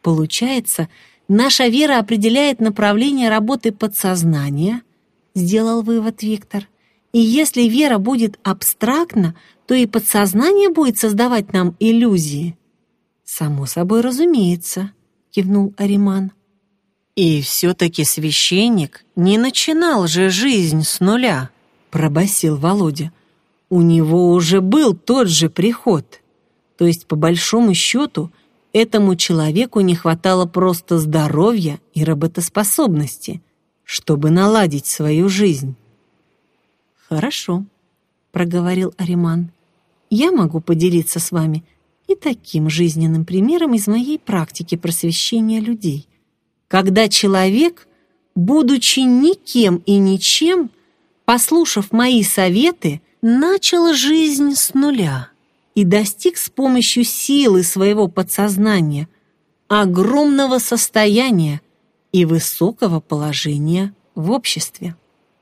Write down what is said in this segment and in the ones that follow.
Получается, наша вера определяет направление работы подсознания, сделал вывод Виктор. И если вера будет абстрактна, то и подсознание будет создавать нам иллюзии. Само собой разумеется, кивнул Ариман. И все-таки священник не начинал же жизнь с нуля, пробасил Володя. У него уже был тот же приход. То есть, по большому счету, этому человеку не хватало просто здоровья и работоспособности, чтобы наладить свою жизнь. «Хорошо», — проговорил Ариман. «Я могу поделиться с вами и таким жизненным примером из моей практики просвещения людей, когда человек, будучи никем и ничем, послушав мои советы, начал жизнь с нуля и достиг с помощью силы своего подсознания огромного состояния и высокого положения в обществе».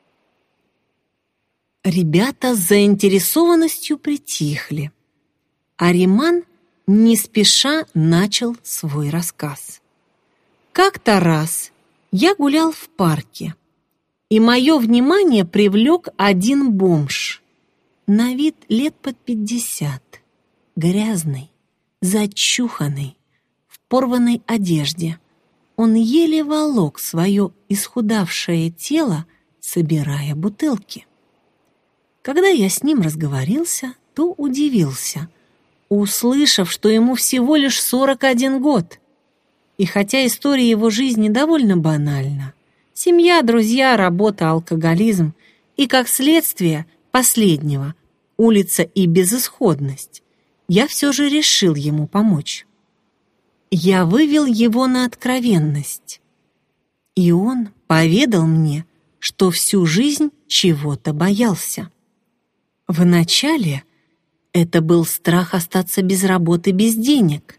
Ребята с заинтересованностью притихли. Ариман не спеша начал свой рассказ. Как-то раз я гулял в парке, и мое внимание привлек один бомж, на вид лет под 50, грязный, зачуханный, в порванной одежде. Он еле волок свое исхудавшее тело, собирая бутылки. Когда я с ним разговорился, то удивился, услышав, что ему всего лишь 41 год. И хотя история его жизни довольно банальна, семья, друзья, работа, алкоголизм и, как следствие последнего, улица и безысходность, я все же решил ему помочь. Я вывел его на откровенность, и он поведал мне, что всю жизнь чего-то боялся. Вначале это был страх остаться без работы, без денег.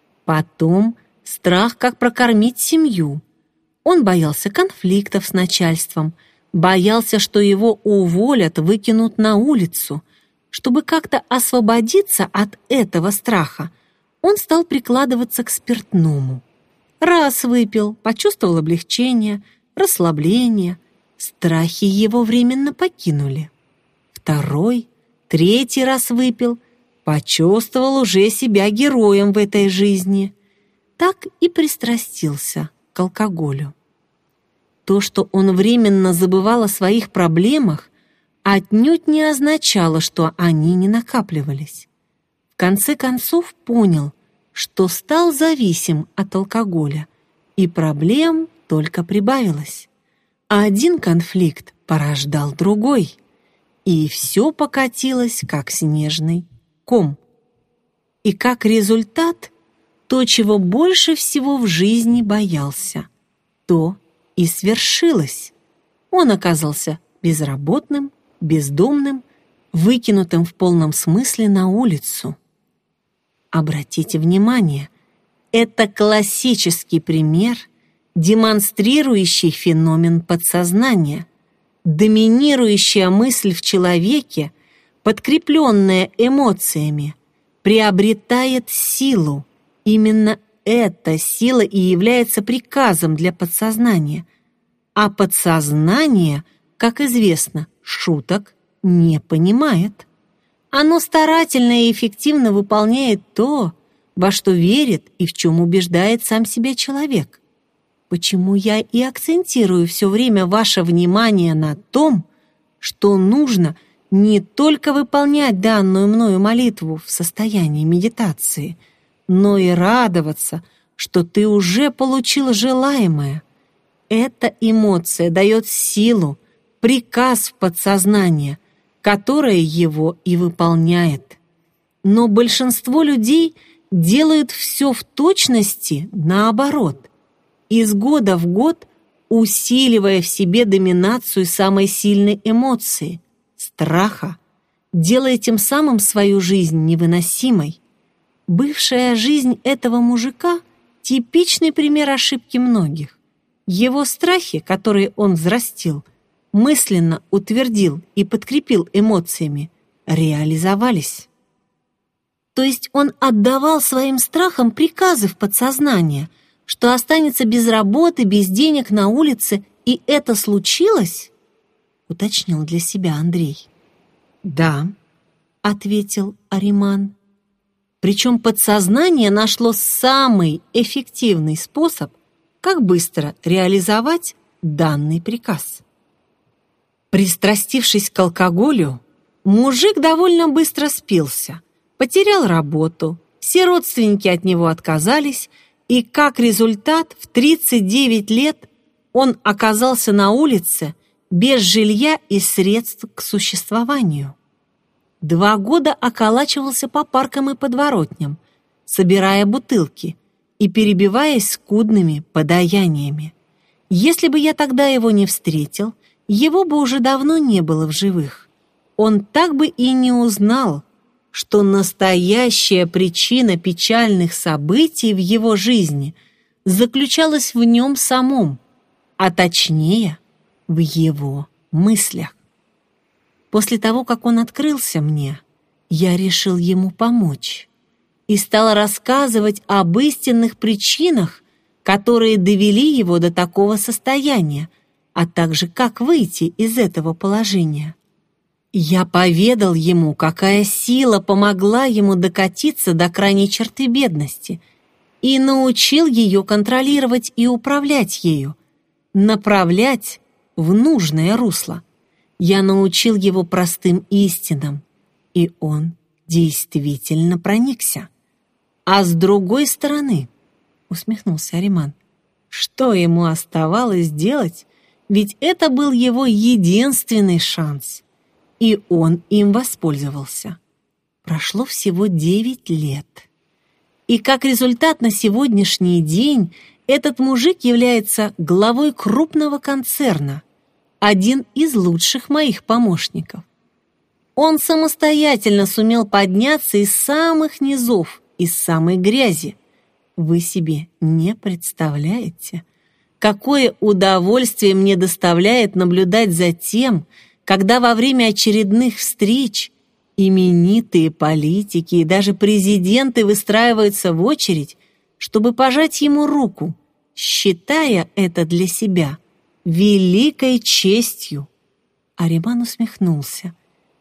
Потом страх, как прокормить семью. Он боялся конфликтов с начальством, боялся, что его уволят, выкинут на улицу. Чтобы как-то освободиться от этого страха, он стал прикладываться к спиртному. Раз выпил, почувствовал облегчение, расслабление. Страхи его временно покинули. Второй, третий раз выпил, почувствовал уже себя героем в этой жизни. Так и пристрастился к алкоголю. То, что он временно забывал о своих проблемах, отнюдь не означало, что они не накапливались. В конце концов понял, что стал зависим от алкоголя, и проблем только прибавилось. А один конфликт порождал другой, и все покатилось, как снежный ком. И как результат, то, чего больше всего в жизни боялся, то и свершилось. Он оказался безработным, бездомным, выкинутым в полном смысле на улицу. Обратите внимание, это классический пример, демонстрирующий феномен подсознания. Доминирующая мысль в человеке, подкрепленная эмоциями, приобретает силу. Именно эта сила и является приказом для подсознания. А подсознание, как известно, шуток не понимает. Оно старательно и эффективно выполняет то, во что верит и в чем убеждает сам себя человек. Почему я и акцентирую все время ваше внимание на том, что нужно не только выполнять данную мною молитву в состоянии медитации, но и радоваться, что ты уже получил желаемое. Эта эмоция дает силу, приказ в подсознание, которое его и выполняет. Но большинство людей делают все в точности наоборот, из года в год усиливая в себе доминацию самой сильной эмоции – страха, делая тем самым свою жизнь невыносимой. Бывшая жизнь этого мужика – типичный пример ошибки многих. Его страхи, которые он взрастил, мысленно утвердил и подкрепил эмоциями, реализовались. То есть он отдавал своим страхам приказы в подсознание, что останется без работы, без денег на улице, и это случилось?» — уточнил для себя Андрей. «Да», — ответил Ариман. Причем подсознание нашло самый эффективный способ, как быстро реализовать данный приказ. Пристрастившись к алкоголю, мужик довольно быстро спился, потерял работу, все родственники от него отказались, и как результат в 39 лет он оказался на улице без жилья и средств к существованию. 2 года околачивался по паркам и подворотням, собирая бутылки и перебиваясь скудными подаяниями. Если бы я тогда его не встретил, его бы уже давно не было в живых. Он так бы и не узнал, что настоящая причина печальных событий в его жизни заключалась в нем самом, а точнее, в его мыслях. После того, как он открылся мне, я решил ему помочь и стал рассказывать об истинных причинах, которые довели его до такого состояния, а также как выйти из этого положения. Я поведал ему, какая сила помогла ему докатиться до крайней черты бедности, и научил ее контролировать и управлять ею, направлять в нужное русло. Я научил его простым истинам, и он действительно проникся. А с другой стороны, усмехнулся Ариман, что ему оставалось делать, ведь это был его единственный шанс, и он им воспользовался. Прошло всего 9 лет. И как результат на сегодняшний день этот мужик является главой крупного концерна, один из лучших моих помощников. Он самостоятельно сумел подняться из самых низов, из самой грязи. Вы себе не представляете, какое удовольствие мне доставляет наблюдать за тем, когда во время очередных встреч именитые политики и даже президенты выстраиваются в очередь, чтобы пожать ему руку, считая это для себя великой честью. Ариман усмехнулся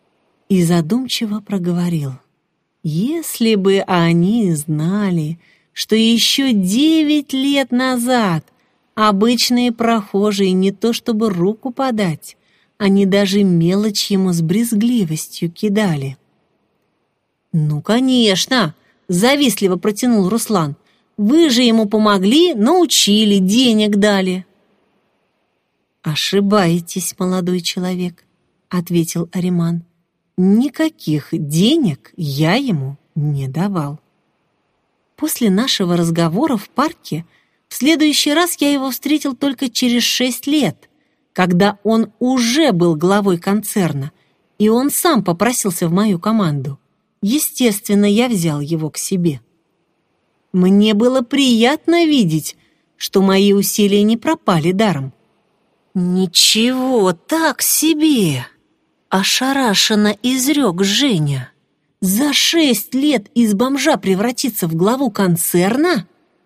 и задумчиво проговорил: «Если бы они знали, что еще 9 лет назад обычные прохожие не то чтобы руку подать, они даже мелочь ему с брезгливостью кидали». «Ну, конечно!» — завистливо протянул Руслан. «Вы же ему помогли, научили, денег дали». «Ошибаетесь, молодой человек», — ответил Ариман. «Никаких денег я ему не давал». После нашего разговора в парке в следующий раз я его встретил только через 6 лет, когда он уже был главой концерна, и он сам попросился в мою команду. Естественно, я взял его к себе. Мне было приятно видеть, что мои усилия не пропали даром. «Ничего так себе!» — ошарашенно изрек Женя. «За 6 лет из бомжа превратиться в главу концерна?»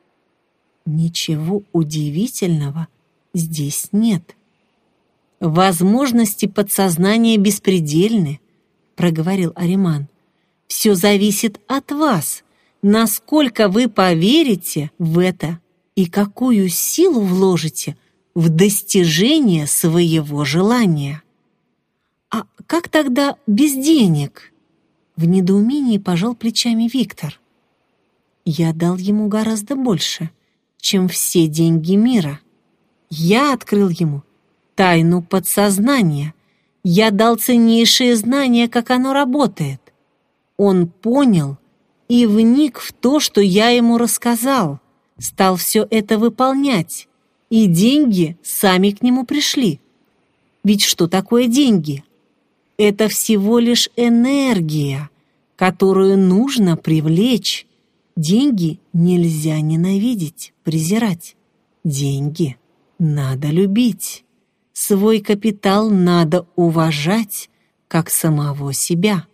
Ничего удивительного здесь нет. «Возможности подсознания беспредельны», — проговорил Ариман. «Все зависит от вас, насколько вы поверите в это и какую силу вложите в достижение своего желания». «А как тогда без денег?» В недоумении пожал плечами Виктор. «Я дал ему гораздо больше, чем все деньги мира. Я открыл ему тайну подсознания. Я дал ценнейшие знания, как оно работает. Он понял и вник в то, что я ему рассказал, стал все это выполнять, и деньги сами к нему пришли. Ведь что такое деньги? Это всего лишь энергия, которую нужно привлечь. Деньги нельзя ненавидеть, презирать. Деньги надо любить. Свой капитал надо уважать, как самого себя».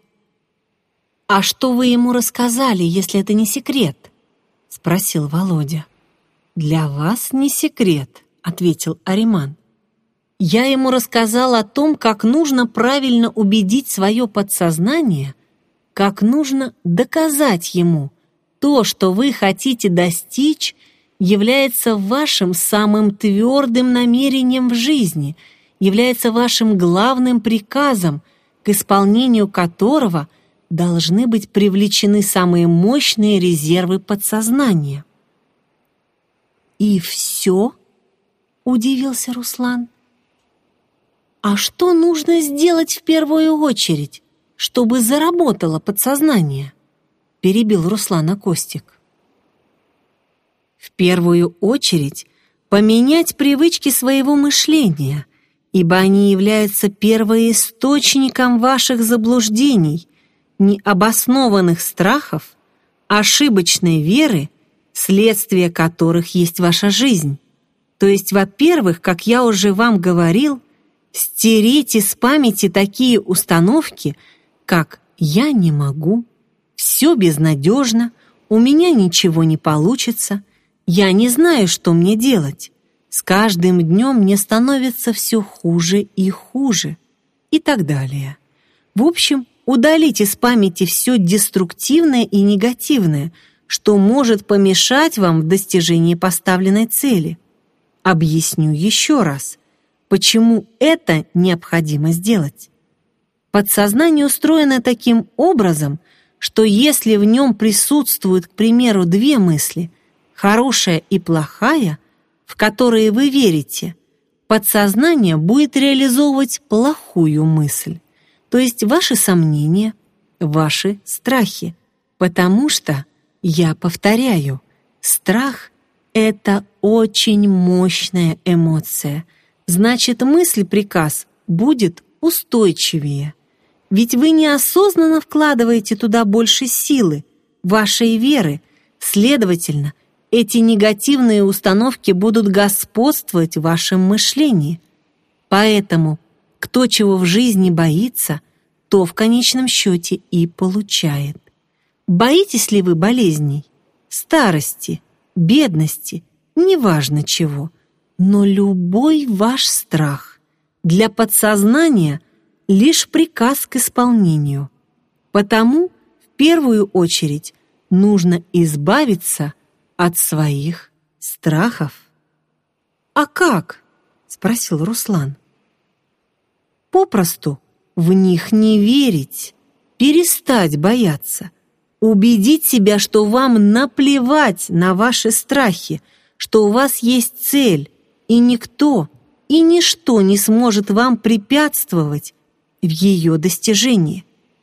«А что вы ему рассказали, если это не секрет?» — спросил Володя. «Для вас не секрет», — ответил Ариман. «Я ему рассказал о том, как нужно правильно убедить свое подсознание, как нужно доказать ему, то, что вы хотите достичь, является вашим самым твердым намерением в жизни, является вашим главным приказом, к исполнению которого должны быть привлечены самые мощные резервы подсознания». «И все?» — удивился Руслан. «А что нужно сделать в первую очередь, чтобы заработало подсознание?» — перебил Руслана Костик. «В первую очередь поменять привычки своего мышления, ибо они являются первоисточником ваших заблуждений, необоснованных страхов, ошибочной веры, следствие которых есть ваша жизнь. То есть, во-первых, как я уже вам говорил, стереть из памяти такие установки, как «я не могу», «все безнадежно», «у меня ничего не получится», «я не знаю, что мне делать», «с каждым днем мне становится все хуже и хуже» и так далее. В общем, удалить из памяти все деструктивное и негативное, что может помешать вам в достижении поставленной цели. Объясню еще раз, почему это необходимо сделать. Подсознание устроено таким образом, что если в нем присутствуют, к примеру, две мысли, хорошая и плохая, в которые вы верите, подсознание будет реализовывать плохую мысль, то есть ваши сомнения, ваши страхи, потому что, я повторяю, страх — это очень мощная эмоция, значит, мысль-приказ будет устойчивее. Ведь вы неосознанно вкладываете туда больше силы, вашей веры, следовательно, эти негативные установки будут господствовать в вашем мышлении. Поэтому, кто чего в жизни боится, то в конечном счете и получает. Боитесь ли вы болезней, старости, бедности, неважно чего, но любой ваш страх для подсознания лишь приказ к исполнению. Потому в первую очередь нужно избавиться от своих страхов. «А как?» — спросил Руслан. «Попросту в них не верить, перестать бояться, убедить себя, что вам наплевать на ваши страхи, что у вас есть цель, и никто и ничто не сможет вам препятствовать в ее достижении».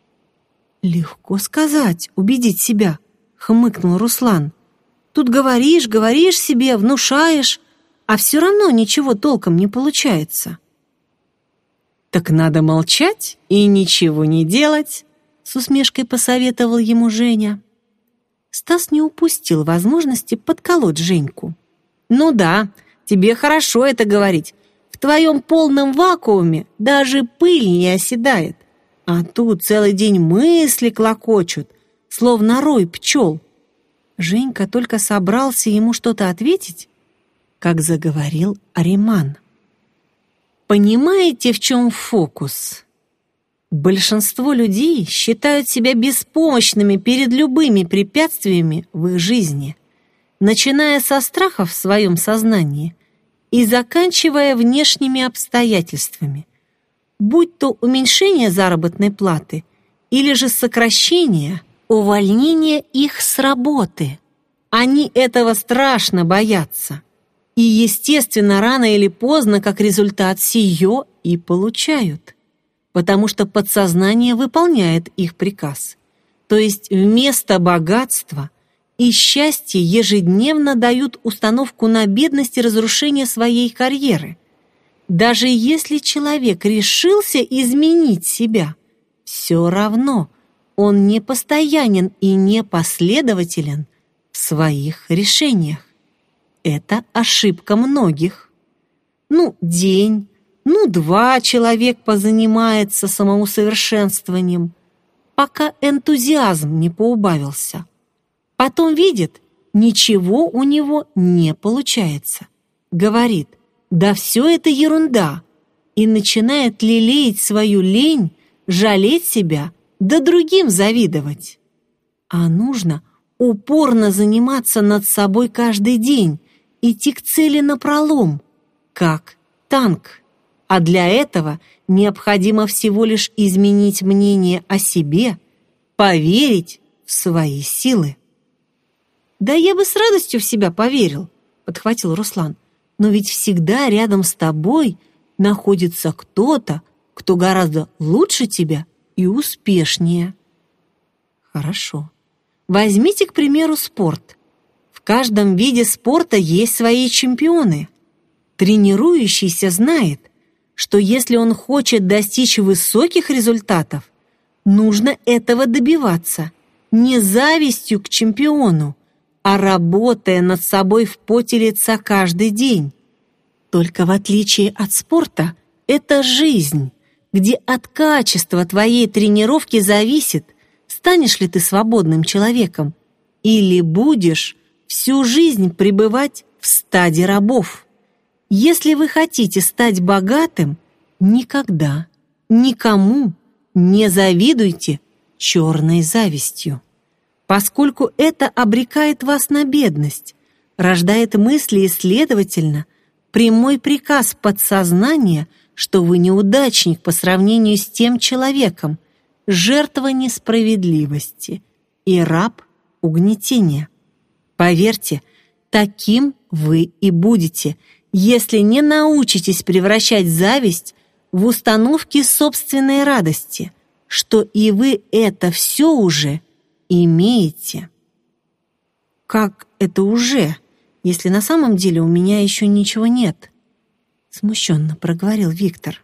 «Легко сказать, убедить себя», — хмыкнул Руслан. «Тут говоришь себе, внушаешь, а все равно ничего толком не получается». «Так надо молчать и ничего не делать», — с усмешкой посоветовал ему Женя. Стас не упустил возможности подколоть Женьку. «Ну да, тебе хорошо это говорить. В твоем полном вакууме даже пыль не оседает. А тут целый день мысли клокочут, словно рой пчел». Женька только собрался ему что-то ответить, как заговорил Ариман. «Понимаете, в чем фокус? Большинство людей считают себя беспомощными перед любыми препятствиями в их жизни, начиная со страхов в своем сознании и заканчивая внешними обстоятельствами, будь то уменьшение заработной платы или же сокращение, увольнение их с работы. Они этого страшно боятся. И, естественно, рано или поздно, как результат, сие и получают. Потому что подсознание выполняет их приказ. То есть вместо богатства и счастья ежедневно дают установку на бедность и разрушение своей карьеры. Даже если человек решился изменить себя, все равно он не постоянен и не последователен в своих решениях. Это ошибка многих. День, два человек позанимается самоусовершенствованием, пока энтузиазм не поубавился. Потом видит, ничего у него не получается. Говорит: «Да все это ерунда», и начинает лелеять свою лень, жалеть себя, да другим завидовать. А нужно упорно заниматься над собой каждый день, идти к цели напролом, как танк. А для этого необходимо всего лишь изменить мнение о себе, поверить в свои силы. «Да я бы с радостью в себя поверил», — подхватил Руслан. «Но ведь всегда рядом с тобой находится кто-то, кто гораздо лучше тебя и успешнее». Хорошо. Возьмите, к примеру, спорт. В каждом виде спорта есть свои чемпионы. Тренирующийся знает, что если он хочет достичь высоких результатов, нужно этого добиваться не завистью к чемпиону, а работая над собой в поте лица каждый день. Только в отличие от спорта, это жизнь, где от качества твоей тренировки зависит, станешь ли ты свободным человеком или будешь всю жизнь пребывать в стаде рабов. Если вы хотите стать богатым, никогда, никому не завидуйте черной завистью, поскольку это обрекает вас на бедность, рождает мысли и, следовательно, прямой приказ подсознания, что вы неудачник по сравнению с тем человеком, жертва несправедливости и раб угнетения. Поверьте, таким вы и будете, если не научитесь превращать зависть в установки собственной радости, что и вы это все уже имеете. Как это уже, если на самом деле у меня еще ничего нет? Смущенно проговорил Виктор.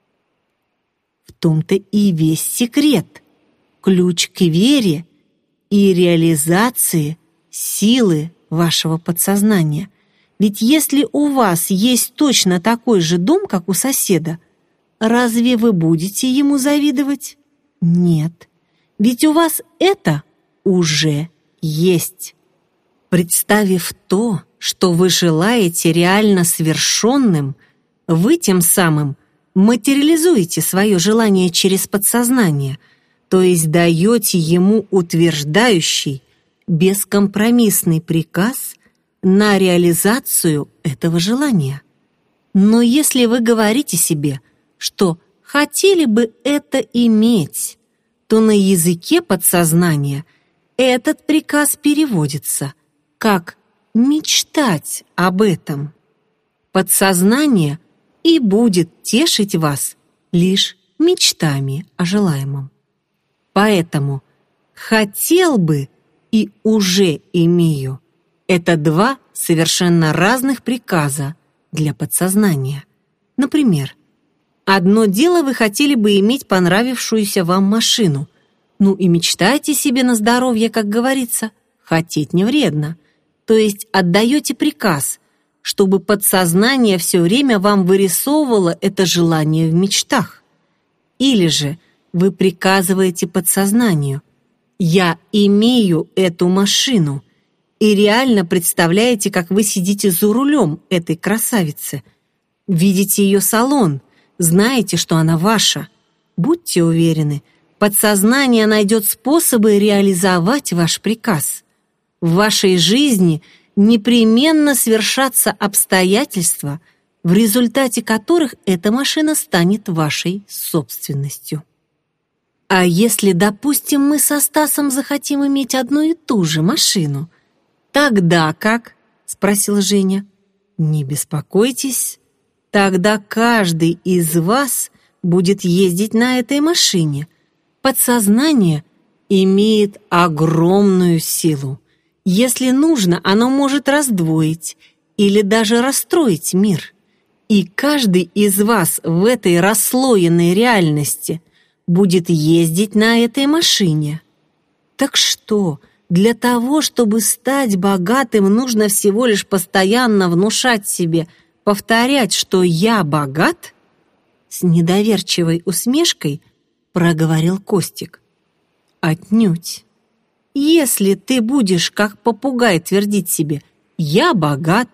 В том-то и весь секрет, ключ к вере и реализации силы вашего подсознания. Ведь если у вас есть точно такой же дом, как у соседа, разве вы будете ему завидовать? Нет. Ведь у вас это уже есть. Представив то, что вы желаете реально свершенным, вы тем самым материализуете свое желание через подсознание, то есть даете ему утверждающий, бескомпромиссный приказ на реализацию этого желания. Но если вы говорите себе, что хотели бы это иметь, то на языке подсознания этот приказ переводится как «мечтать об этом». Подсознание и будет тешить вас лишь мечтами о желаемом. Поэтому «хотел бы» и «уже имею» — это два совершенно разных приказа для подсознания. Например, одно дело вы хотели бы иметь понравившуюся вам машину, ну и мечтайте себе на здоровье, как говорится, хотеть не вредно, то есть отдаете приказ, чтобы подсознание все время вам вырисовывало это желание в мечтах. Или же вы приказываете подсознанию: «Я имею эту машину», и реально представляете, как вы сидите за рулем этой красавицы, видите ее салон, знаете, что она ваша. Будьте уверены, подсознание найдет способы реализовать ваш приказ. В вашей жизни непременно свершатся обстоятельства, в результате которых эта машина станет вашей собственностью. А если, допустим, мы со Стасом захотим иметь одну и ту же машину, тогда как? — спросила Женя. Не беспокойтесь, тогда каждый из вас будет ездить на этой машине. Подсознание имеет огромную силу. Если нужно, оно может раздвоить или даже расстроить мир. И каждый из вас в этой расслоенной реальности будет ездить на этой машине. Так что, для того, чтобы стать богатым, нужно всего лишь постоянно внушать себе, повторять, что «я богат»? С недоверчивой усмешкой проговорил Костик. Отнюдь. Если ты будешь, как попугай, твердить себе я богат»,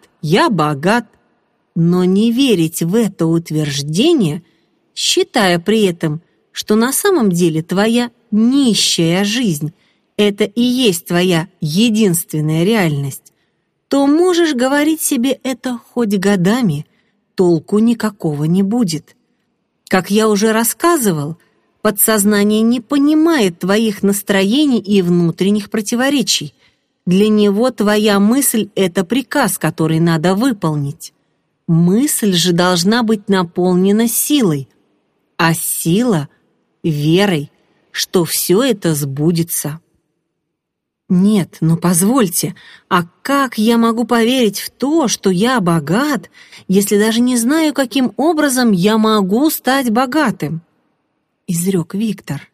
но не верить в это утверждение, считая при этом, что на самом деле твоя нищая жизнь – это и есть твоя единственная реальность, то можешь говорить себе это хоть годами, толку никакого не будет. Как я уже рассказывал, подсознание не понимает твоих настроений и внутренних противоречий. Для него твоя мысль – это приказ, который надо выполнить. Мысль же должна быть наполнена силой, а сила – верой, что все это сбудется. Нет, ну позвольте, а как я могу поверить в то, что я богат, если даже не знаю, каким образом я могу стать богатым? Изрек Виктор.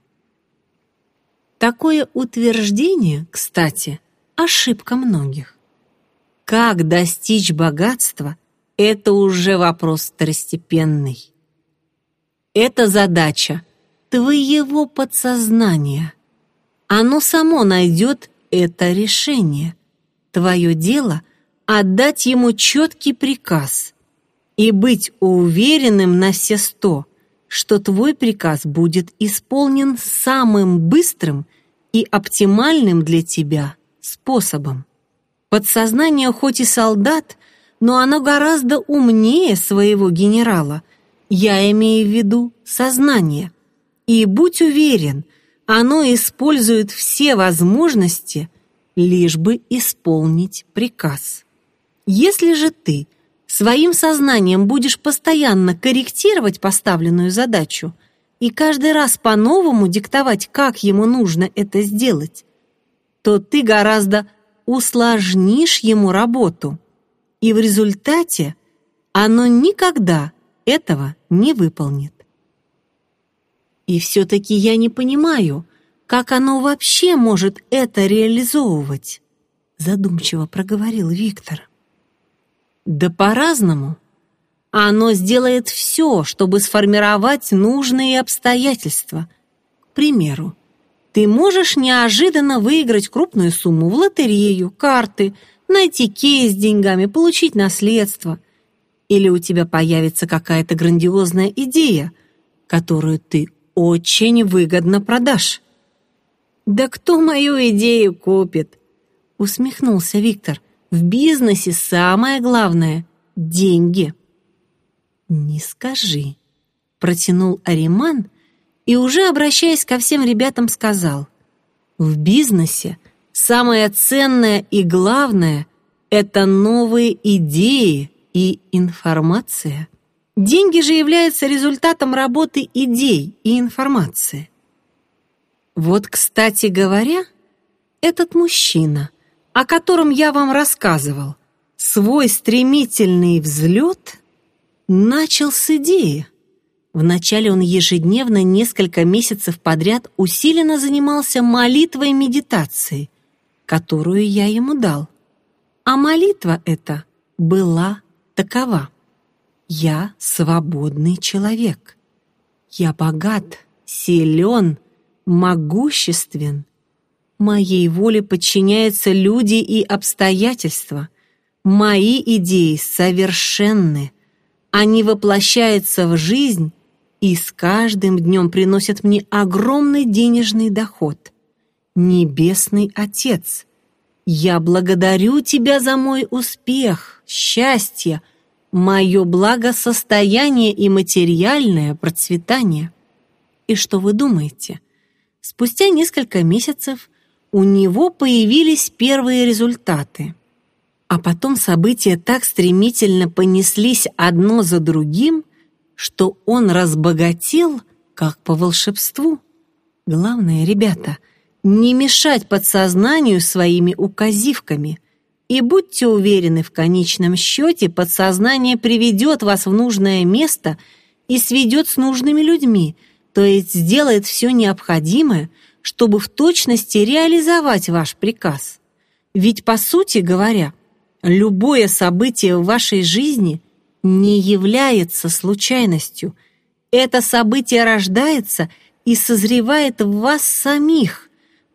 Такое утверждение, кстати, ошибка многих. Как достичь богатства – это уже вопрос второстепенный. Это задача твоего подсознания. Оно само найдет это решение. Твое дело – отдать ему четкий приказ и быть уверенным на все 100, что твой приказ будет исполнен самым быстрым и оптимальным для тебя способом. Подсознание хоть и солдат, но оно гораздо умнее своего генерала. Я имею в виду сознание. И будь уверен, оно использует все возможности, лишь бы исполнить приказ. Если же ты своим сознанием будешь постоянно корректировать поставленную задачу и каждый раз по-новому диктовать, как ему нужно это сделать, то ты гораздо усложнишь ему работу, и в результате оно никогда этого не выполнит. И все-таки я не понимаю, как оно вообще может это реализовывать, задумчиво проговорил Виктор. Да по-разному. Оно сделает все, чтобы сформировать нужные обстоятельства. К примеру, ты можешь неожиданно выиграть крупную сумму в лотерею, карты, найти кейс с деньгами, получить наследство. Или у тебя появится какая-то грандиозная идея, которую ты очень выгодно продашь. «Да кто мою идею купит?» — усмехнулся Виктор. «В бизнесе самое главное — деньги». «Не скажи», — протянул Ариман и, уже обращаясь ко всем ребятам, сказал: «В бизнесе самое ценное и главное — это новые идеи и информация. Деньги же являются результатом работы идей и информации». Вот, кстати говоря, этот мужчина, о котором я вам рассказывал, свой стремительный взлет начал с идеи. Вначале он ежедневно несколько месяцев подряд усиленно занимался молитвой и медитацией, которую я ему дал. А молитва эта была такова: «Я свободный человек. Я богат, силен, могуществен. Моей воле подчиняются люди и обстоятельства. Мои идеи совершенны. Они воплощаются в жизнь и с каждым днем приносят мне огромный денежный доход. Небесный Отец, я благодарю Тебя за мой успех, счастье, мое благосостояние и материальное процветание». И что вы думаете? Спустя несколько месяцев у него появились первые результаты. А потом события так стремительно понеслись одно за другим, что он разбогател, как по волшебству. Главное, ребята, не мешать подсознанию своими указивками. И будьте уверены, в конечном счете подсознание приведет вас в нужное место и сведет с нужными людьми, то есть сделает все необходимое, чтобы в точности реализовать ваш приказ. Ведь, по сути говоря, любое событие в вашей жизни не является случайностью. Это событие рождается и созревает в вас самих,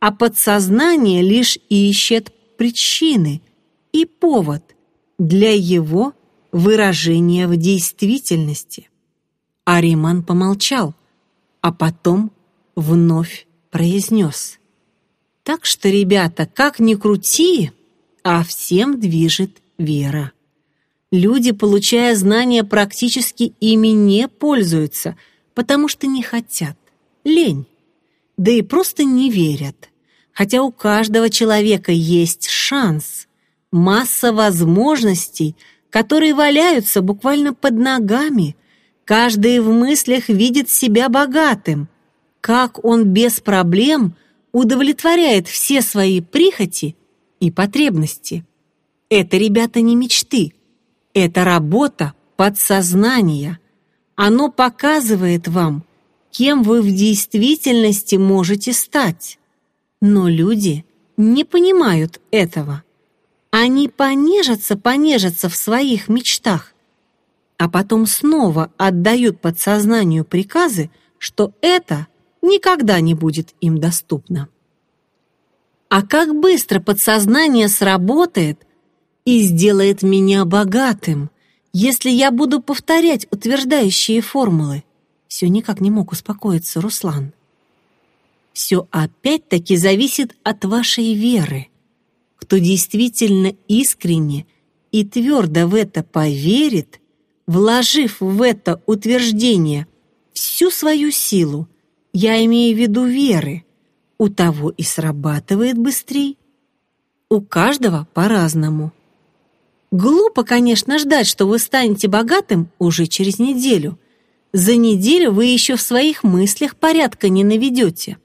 а подсознание лишь ищет причины и повод для его выражения в действительности. Ариман помолчал, а потом вновь произнес: «Так что, ребята, как ни крути, а всем движет вера. Люди, получая знания, практически ими не пользуются, потому что не хотят, лень, да и просто не верят. Хотя у каждого человека есть шанс, масса возможностей, которые валяются буквально под ногами. Каждый в мыслях видит себя богатым. Как он без проблем удовлетворяет все свои прихоти и потребности. Это, ребята, не мечты. Это работа подсознания. Оно показывает вам, кем вы в действительности можете стать. Но люди не понимают этого. Они понежатся в своих мечтах, а потом снова отдают подсознанию приказы, что это никогда не будет им доступно. А как быстро подсознание сработает и сделает меня богатым, если я буду повторять утверждающие формулы? Все никак не мог успокоиться Руслан. Все опять-таки зависит от вашей веры. Кто действительно искренне и твердо в это поверит, вложив в это утверждение всю свою силу, я имею в виду веры, у того и срабатывает быстрее. У каждого по-разному. Глупо, конечно, ждать, что вы станете богатым уже через неделю. За неделю вы еще в своих мыслях порядка не наведете.